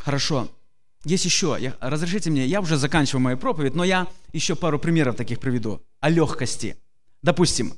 Хорошо. Есть еще. Разрешите мне, я уже заканчиваю мою проповедь, но я еще пару примеров таких приведу о легкости. Допустим,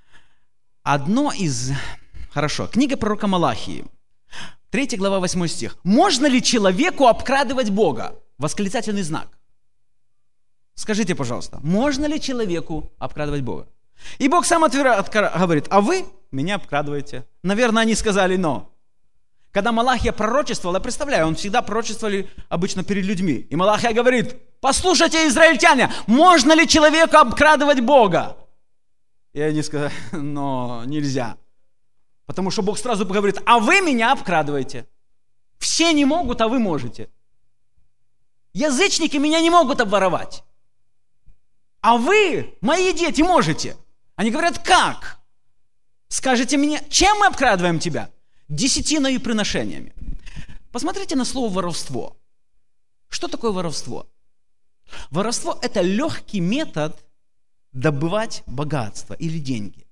Хорошо. Книга пророка Малахии. 3 глава, 8 стих. «Можно ли человеку обкрадывать Бога?» Восклицательный знак. Скажите, пожалуйста, можно ли человеку обкрадывать Бога? И Бог сам говорит, а вы меня обкрадываете. Наверное, они сказали «но». Когда Малахия пророчествовал, я представляю, он всегда пророчествовали обычно перед людьми. И Малахия говорит, послушайте, израильтяне, можно ли человеку обкрадывать Бога? И они сказали, но нельзя. Потому что Бог сразу говорит, а вы меня обкрадываете. Все не могут, а вы можете. Язычники меня не могут обворовать. А вы, мои дети, можете. Они говорят, как? Скажите мне, чем мы обкрадываем тебя? Десятиной и приношениями. Посмотрите на слово воровство. Что такое воровство? Воровство – это легкий метод добывать богатство или деньги.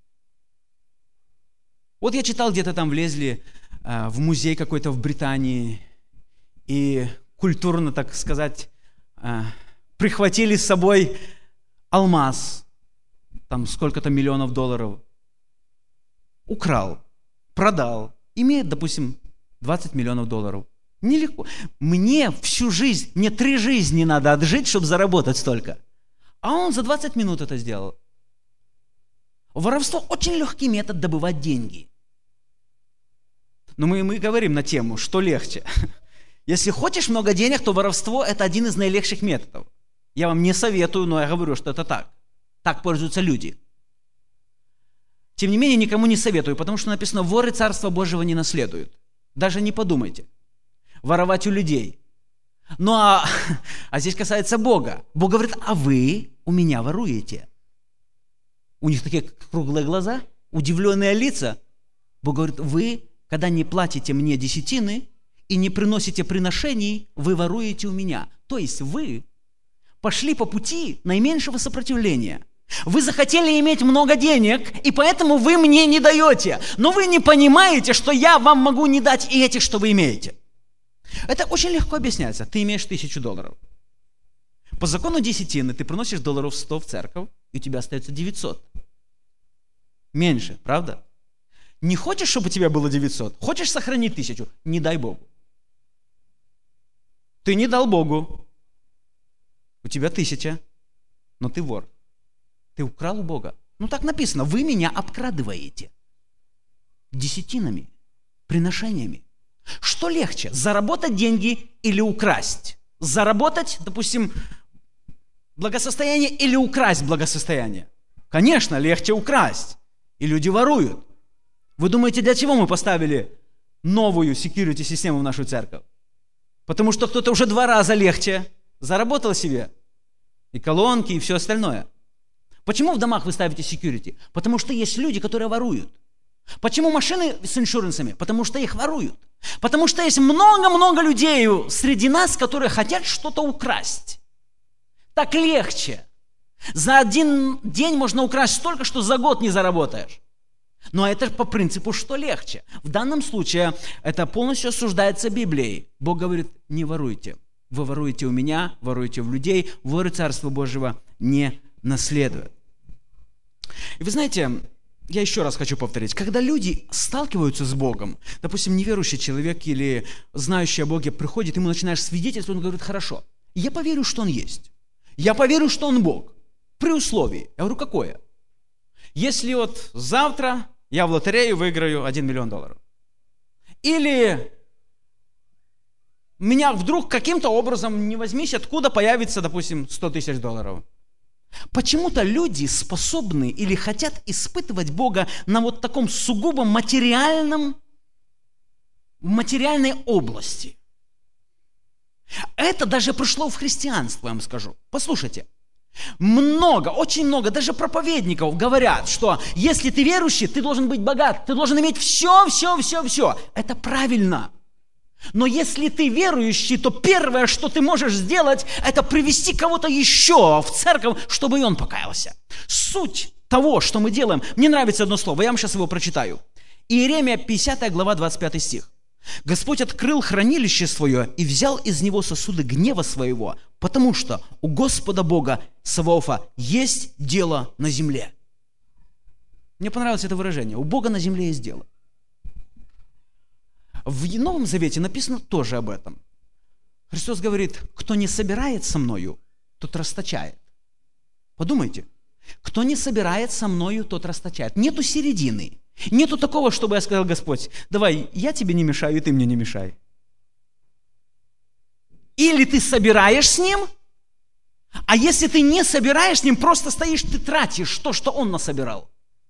Вот я читал, где-то там влезли в музей какой-то в Британии и культурно, так сказать, прихватили с собой алмаз, там сколько-то миллионов долларов, украл, продал, имеет, допустим, 20 миллионов долларов. Нелегко. Мне всю жизнь, мне 3 жизни надо отжить, чтобы заработать столько. А он за 20 минут это сделал. Воровство – очень легкий метод добывать деньги. Но мы говорим на тему, что легче. Если хочешь много денег, то воровство – это один из наилегчших методов. Я вам не советую, но я говорю, что это так. Так пользуются люди. Тем не менее, никому не советую, потому что написано, воры Царства Божьего не наследуют. Даже не подумайте. Воровать у людей. Ну а здесь касается Бога. Бог говорит, а вы у меня воруете. У них такие круглые глаза, удивленные лица. Бог говорит, вы, когда не платите мне десятины и не приносите приношений, вы воруете у меня. То есть вы пошли по пути наименьшего сопротивления. Вы захотели иметь много денег, и поэтому вы мне не даете. Но вы не понимаете, что я вам могу не дать и этих, что вы имеете. Это очень легко объясняется. Ты имеешь $1000. По закону десятины ты приносишь долларов 100 в церковь, и у тебя остается 900. Меньше, правда? Не хочешь, чтобы у тебя было 900? Хочешь сохранить 1000? Не дай Богу. Ты не дал Богу. У тебя 1000, но ты вор. Ты украл у Бога. Ну так написано, вы меня обкрадываете. Десятинами, приношениями. Что легче, заработать деньги или украсть? Заработать, допустим, благосостояние или украсть благосостояние? Конечно, легче украсть. И люди воруют. Вы думаете, для чего мы поставили новую security-систему в нашу церковь? Потому что кто-то уже 2 раза легче заработал себе. И колонки, и все остальное. Почему в домах вы ставите security? Потому что есть люди, которые воруют. Почему машины с иншурансами? Потому что их воруют. Потому что есть много-много людей среди нас, которые хотят что-то украсть. Так легче. За один день можно украсть столько, что за год не заработаешь. Но это по принципу, что легче. В данном случае это полностью осуждается Библией. Бог говорит, не воруйте. Вы воруете у меня, воруете в людей, воры Царства Божьего не наследуют. И вы знаете, я еще раз хочу повторить, когда люди сталкиваются с Богом, допустим, неверующий человек или знающий о Боге приходит, ему начинаешь свидетельствовать, он говорит, хорошо, я поверю, что Он есть. Я поверю, что Он Бог. При условии. Я говорю, какое? Если вот завтра я в лотерею выиграю $1 миллион. Или меня вдруг каким-то образом, не возьмись, откуда появится, допустим, $100 000. Почему-то люди способны или хотят испытывать Бога на вот таком сугубо материальной области. Это даже пришло в христианство, я вам скажу. Послушайте. Очень много, даже проповедников говорят, что если ты верующий, ты должен быть богат, ты должен иметь все. Это правильно. Но если ты верующий, то первое, что ты можешь сделать, это привести кого-то еще в церковь, чтобы и он покаялся. Суть того, что мы делаем, мне нравится одно слово, я вам сейчас его прочитаю. Иеремия 50 глава 25 стих. Господь открыл хранилище свое и взял из него сосуды гнева своего, потому что у Господа Бога Саваофа есть дело на земле. Мне понравилось это выражение. У Бога на земле есть дело. В Новом Завете написано тоже об этом. Христос говорит: кто не собирает со мною, тот расточает. Подумайте. Кто не собирает со мною, тот расточает. Нету середины. Нету такого, чтобы я сказал: Господь, давай, я тебе не мешаю, и ты мне не мешай. Или ты собираешь с Ним, а если ты не собираешь с Ним, просто стоишь, ты тратишь то, что Он насобирал.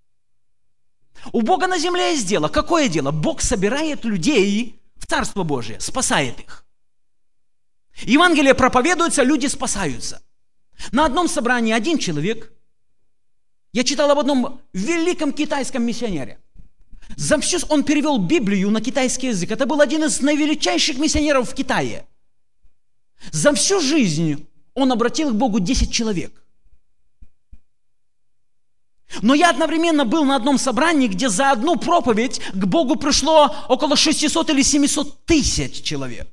У Бога на земле есть дело. Какое дело? Бог собирает людей в Царство Божие, спасает их. Евангелие проповедуется, люди спасаются. На одном собрании один человек, я читал об одном великом китайском миссионере. Он перевел Библию на китайский язык. Это был один из наивеличайших миссионеров в Китае. За всю жизнь он обратил к Богу 10 человек. Но я одновременно был на одном собрании, где за одну проповедь к Богу пришло около 600 или 700 тысяч человек.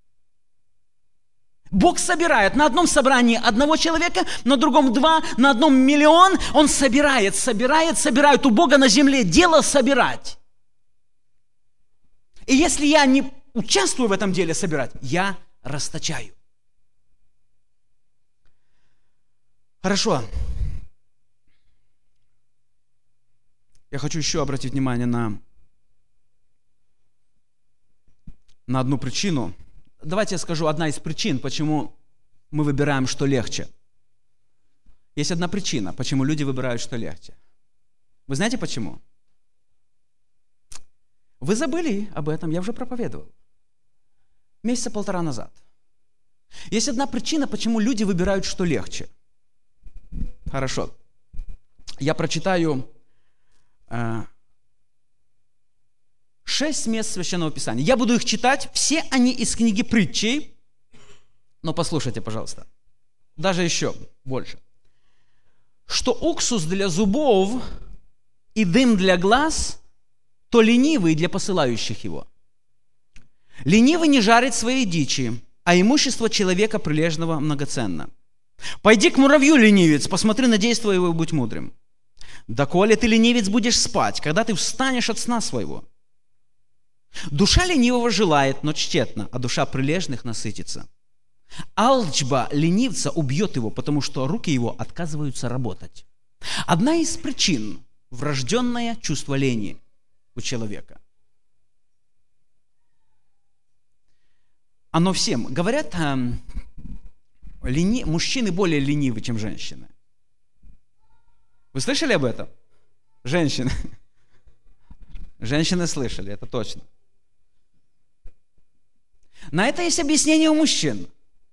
Бог собирает на одном собрании одного человека, на другом 2, на одном 1 миллион. Он собирает. У Бога на земле дело собирать. И если я не участвую в этом деле собирать, я расточаю. Хорошо. Я хочу еще обратить внимание на одну причину. Давайте я скажу одна из причин, почему мы выбираем, что легче. Есть одна причина, почему люди выбирают, что легче. Вы знаете почему? Вы забыли об этом, я уже проповедовал. 1,5 месяца назад. Есть одна причина, почему люди выбирают, что легче. Хорошо. Я прочитаю 6 мест Священного Писания. Я буду их читать, все они из книги Притчей, но послушайте, пожалуйста, даже еще больше. Что уксус для зубов и дым для глаз, то ленивый для посылающих его. Ленивый не жарит своей дичи, а имущество человека прилежного многоценно. Пойди к муравью, ленивец, посмотри на действо его и будь мудрым. Доколе ты, ленивец, будешь спать, когда ты встанешь от сна своего? Душа ленивого желает, но тщетно, а душа прилежных насытится. Алчба ленивца убьет его, потому что руки его отказываются работать. Одна из причин – врожденное чувство лени у человека. Оно всем. Говорят, мужчины более ленивы, чем женщины. Вы слышали об этом? Женщины. Женщины слышали, это точно. На это есть объяснение у мужчин.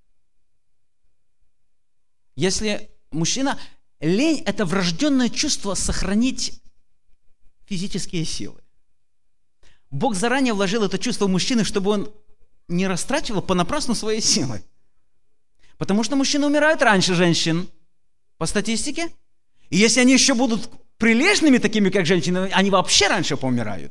Если мужчина... Лень – это врожденное чувство сохранить физические силы. Бог заранее вложил это чувство в мужчины, чтобы он не растрачивал понапрасну свои силы. Потому что мужчины умирают раньше женщин, по статистике. И если они еще будут прилежными, такими как женщины, они вообще раньше поумирают.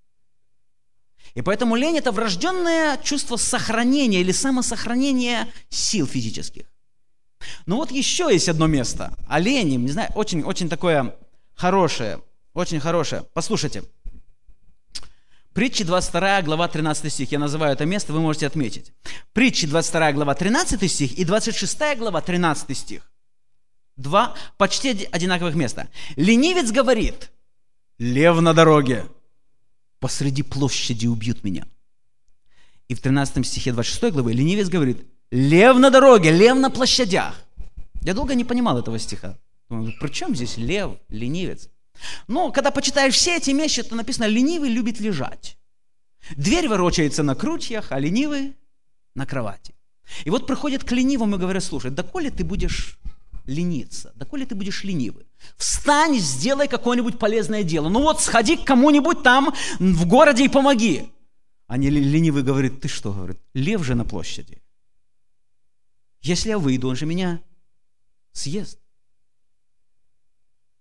И поэтому лень – это врожденное чувство сохранения или самосохранения сил физических. Но вот еще есть одно место о лени, не знаю, очень такое хорошее, очень хорошее. Послушайте. Притчи 22 глава 13 стих. Я называю это место, вы можете отметить. Притчи 22 глава 13 стих и 26 глава 13 стих. 2 почти одинаковых места. Ленивец говорит: лев на дороге, посреди площади убьют меня. И в 13 стихе 26 главы ленивец говорит: лев на дороге, лев на площадях. Я долго не понимал этого стиха. При чем здесь лев, ленивец? Но когда почитаешь все эти вещи, то написано: ленивый любит лежать. Дверь ворочается на крючьях, а ленивый на кровати. И вот приходят к ленивому и говорят: слушай, доколе ты будешь лениться, доколе ты будешь ленивый? Встань, сделай какое-нибудь полезное дело. Ну вот, сходи к кому-нибудь там в городе и помоги. А не ленивый говорит: ты что? Говорит, лев же на площади. Если я выйду, он же меня съест.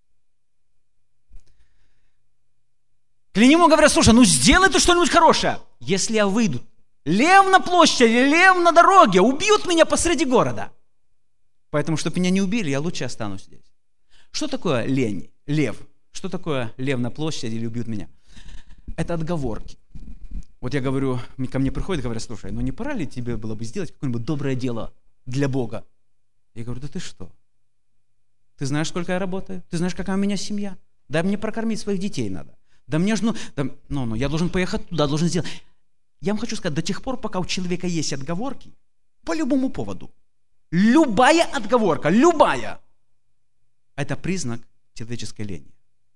К ленивому говорят: слушай, ну сделай ты что-нибудь хорошее. если я выйду? Лев на площади, лев на дороге, убьют меня посреди города. Поэтому, чтобы меня не убили, я лучше останусь здесь. Что такое лень? Лев. Что такое лев на площади или убьют меня? Это отговорки. Вот я говорю, ко мне приходят и говорят, слушай, ну не пора ли тебе было бы сделать какое-нибудь доброе дело для Бога? Я говорю, да ты что? Ты знаешь, сколько я работаю? Ты знаешь, какая у меня семья? Да мне прокормить своих детей надо. Да мне же, я должен поехать туда, должен сделать. Я вам хочу сказать, до тех пор, пока у человека есть отговорки, по любому поводу, любая отговорка, любая, это признак человеческой лени.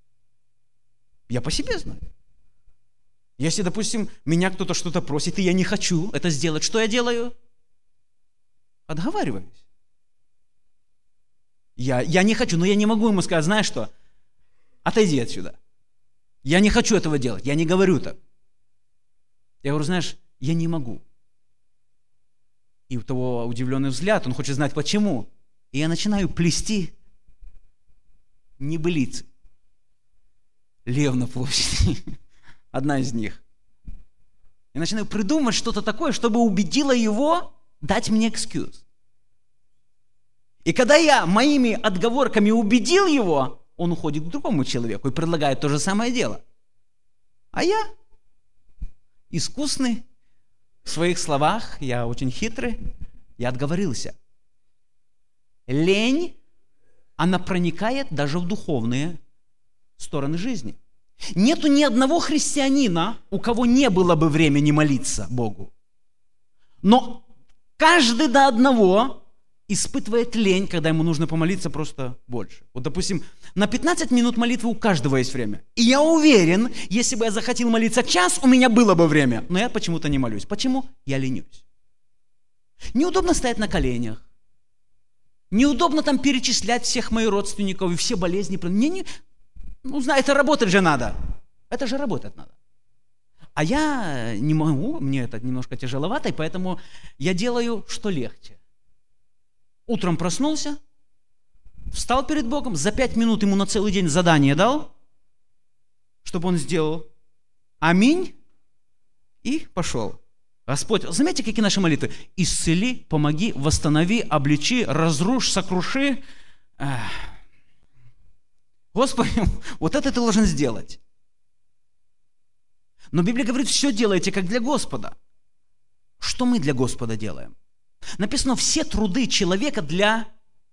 Я по себе знаю. Если, допустим, меня кто-то что-то просит, и я не хочу это сделать, что я делаю? Отговариваюсь. Я не хочу, но я не могу ему сказать, знаешь что, отойди отсюда. Я не хочу этого делать, я не говорю так. Я говорю, знаешь, я не могу. И у того удивленный взгляд, он хочет знать, почему. И я начинаю плести небылицы. Лев на площади. Одна из них. Я начинаю придумывать что-то такое, чтобы убедило его дать мне экскьюз. И когда я моими отговорками убедил его, он уходит к другому человеку и предлагает то же самое дело. А я искусный в своих словах, я очень хитрый, я отговорился. Лень, она проникает даже в духовные стороны жизни. Нету ни одного христианина, у кого не было бы времени молиться Богу. Но каждый до одного испытывает лень, когда ему нужно помолиться просто больше. Вот, допустим, на 15 минут молитвы у каждого есть время. И я уверен, если бы я захотел молиться час, у меня было бы время. Но я почему-то не молюсь. Почему? Я ленюсь. Неудобно стоять на коленях. Неудобно там перечислять всех моих родственников и все болезни. Это работать же надо. Это же работать надо. А я не могу, мне это немножко тяжеловато, и поэтому я делаю, что легче. Утром проснулся, встал перед Богом, за 5 минут ему на целый день задание дал, чтобы он сделал. Аминь. И пошел. Господь, заметьте, какие наши молитвы. Исцели, помоги, восстанови, обличи, разрушь, сокруши. Господи, вот это ты должен сделать. Но Библия говорит, все делайте как для Господа. Что мы для Господа делаем? Написано, все труды человека для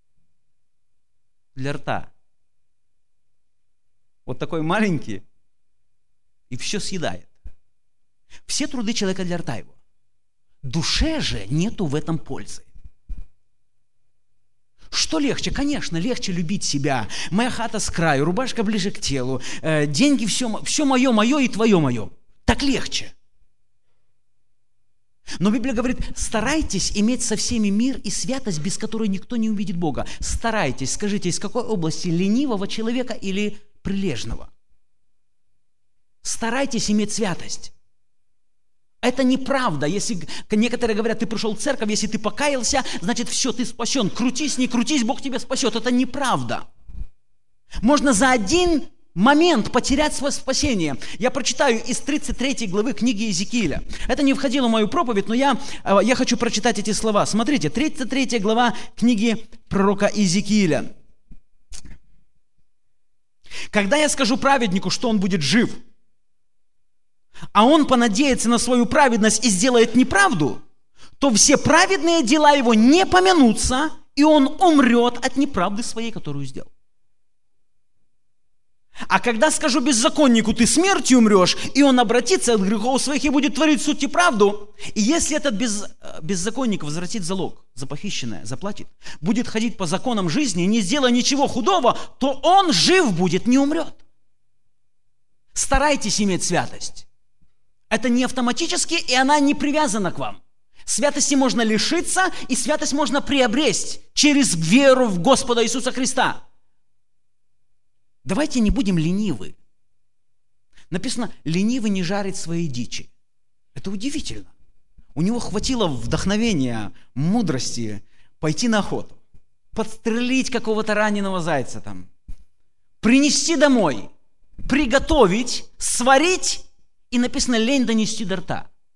рта. Вот такой маленький, и все съедает. Все труды человека для рта его. Душе же нету в этом пользы. Что легче? Конечно, легче любить себя. Моя хата с краю, рубашка ближе к телу, деньги, все мое и твое мое. Так легче. Но Библия говорит, старайтесь иметь со всеми мир и святость, без которой никто не увидит Бога. Старайтесь, скажите, из какой области? Ленивого человека или прилежного? Старайтесь иметь святость. Это неправда. Если некоторые говорят, ты пришел в церковь, если ты покаялся, значит все, ты спасен. Крутись, не крутись, Бог тебя спасет. Это неправда. Можно за один момент потерять свое спасение. Я прочитаю из 33 главы книги Иезекииля. Это не входило в мою проповедь, но я хочу прочитать эти слова. Смотрите, 33 глава книги пророка Иезекииля. «Когда я скажу праведнику, что он будет жив, а он понадеется на свою праведность и сделает неправду, то все праведные дела его не помянутся, и он умрет от неправды своей, которую сделал. А когда скажу беззаконнику, ты смертью умрешь, и он обратится от грехов своих и будет творить суть и правду, и если этот беззаконник возвратит залог за похищенное, заплатит, будет ходить по законам жизни, не сделая ничего худого, то он жив будет, не умрет». Старайтесь иметь святость. Это не автоматически, и она не привязана к вам. Святости можно лишиться, и святость можно приобрести через веру в Господа Иисуса Христа. Давайте не будем ленивы. Написано, ленивый не жарит свои дичи. Это удивительно. У него хватило вдохновения, мудрости пойти на охоту, подстрелить какого-то раненого зайца там, принести домой, приготовить, сварить, и написано, лень донести до рта.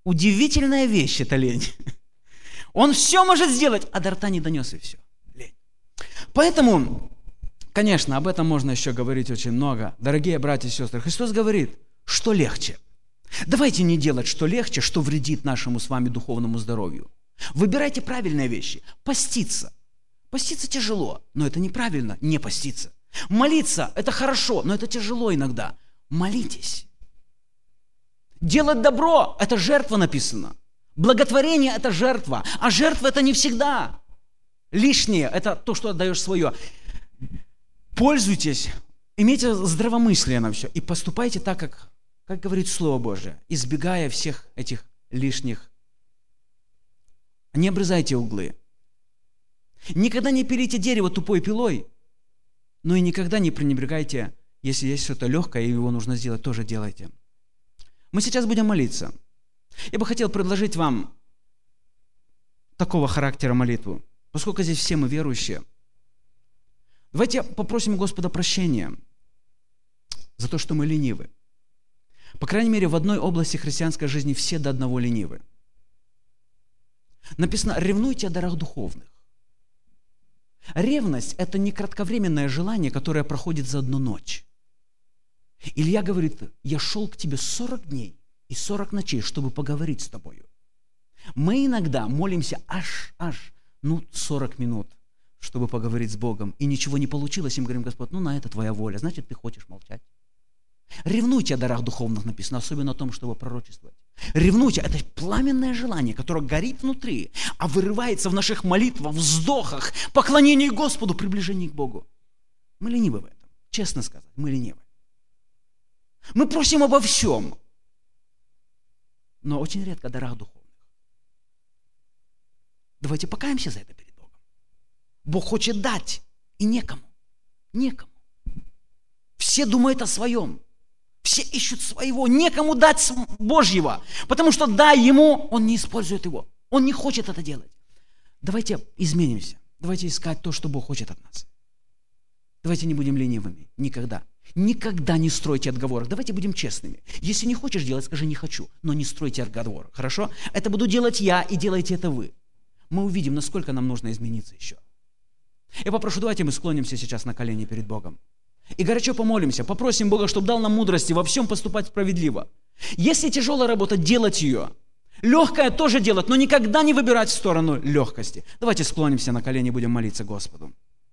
Удивительная вещь это лень. Он все может сделать, а до рта не донес, и все. Лень. Поэтому, конечно, об этом можно еще говорить очень много. Дорогие братья и сестры, Христос говорит, что легче. Давайте не делать, что легче, что вредит нашему с вами духовному здоровью. Выбирайте правильные вещи. Поститься. Поститься тяжело, но это неправильно, не поститься. Молиться – это хорошо, но это тяжело иногда. Молитесь. Делать добро – это жертва написано. Благотворение – это жертва, а жертва – это не всегда. Лишнее – это то, что отдаешь свое. Пользуйтесь, имейте здравомыслие на все и поступайте так, как говорит Слово Божие, избегая всех этих лишних. Не обрезайте углы. Никогда не пилите дерево тупой пилой, но и никогда не пренебрегайте, если есть что-то легкое, и его нужно сделать, тоже делайте. Мы сейчас будем молиться. Я бы хотел предложить вам такого характера молитву, поскольку здесь все мы верующие. Давайте попросим Господа прощения за то, что мы ленивы. По крайней мере, в одной области христианской жизни все до одного ленивы. Написано, ревнуйте о дарах духовных. Ревность – это не кратковременное желание, которое проходит за одну ночь. Илья говорит, я шел к тебе 40 дней и 40 ночей, чтобы поговорить с тобою. Мы иногда молимся аж 40 минут, чтобы поговорить с Богом, и ничего не получилось, и мы говорим, Господь, на это твоя воля, значит, ты хочешь молчать. Ревнуйте о дарах духовных, написано, особенно о том, чтобы пророчествовать. Ревнуйте, это пламенное желание, которое горит внутри, а вырывается в наших молитвах, вздохах, поклонении Господу, приближении к Богу. Мы ленивы в этом, честно сказать, мы ленивы. Мы просим обо всем, но очень редко о дарах духовных. Давайте покаемся за это перед Богом. Бог хочет дать, и некому. Все думают о своем. Все ищут своего, некому дать Божьего, потому что дай ему, он не использует его, он не хочет это делать. Давайте изменимся, давайте искать то, что Бог хочет от нас. Давайте не будем ленивыми, никогда. Никогда не стройте отговорок, давайте будем честными. Если не хочешь делать, скажи не хочу, но не стройте отговорок, хорошо? Это буду делать я, и делайте это вы. Мы увидим, насколько нам нужно измениться еще. Я попрошу, давайте мы склонимся сейчас на колени перед Богом. И горячо помолимся, попросим Бога, чтобы дал нам мудрости во всем поступать справедливо. Если тяжелая работа, делать ее. Легкая тоже делать, но никогда не выбирать в сторону легкости. Давайте склонимся на колени и будем молиться Господу.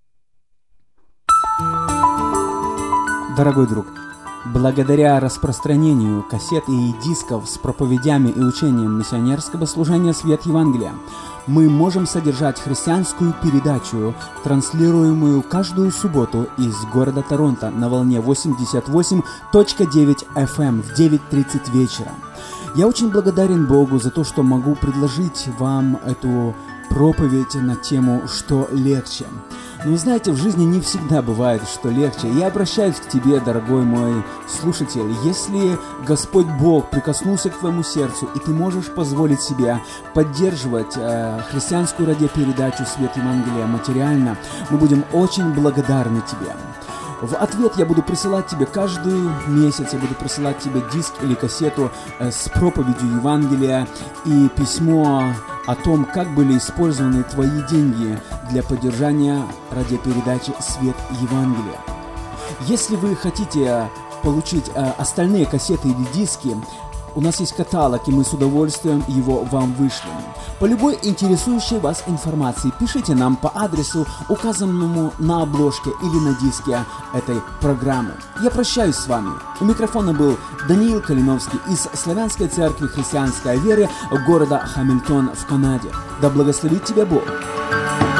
Дорогой друг, благодаря распространению кассет и дисков с проповедями и учением миссионерского служения «Свет Евангелия», мы можем содержать христианскую передачу, транслируемую каждую субботу из города Торонто на волне 88.9 FM в 9:30 вечера. Я очень благодарен Богу за то, что могу предложить вам эту проповедь на тему «Что легче?». Но знаете, в жизни не всегда бывает, что легче. Я обращаюсь к тебе, дорогой мой слушатель. Если Господь Бог прикоснулся к твоему сердцу, и ты можешь позволить себе поддерживать христианскую радиопередачу «Свет Евангелия» материально, мы будем очень благодарны тебе. В ответ я буду присылать тебе каждый месяц, я буду присылать тебе диск или кассету с проповедью Евангелия и письмо о том, как были использованы твои деньги для поддержания радиопередачи «Свет Евангелия». Если вы хотите получить остальные кассеты или диски, у нас есть каталог, и мы с удовольствием его вам вышлем. По любой интересующей вас информации пишите нам по адресу, указанному на обложке или на диске этой программы. Я прощаюсь с вами. У микрофона был Даниил Калиновский из Славянской церкви христианской веры города Хамильтон в Канаде. Да благословит тебя Бог!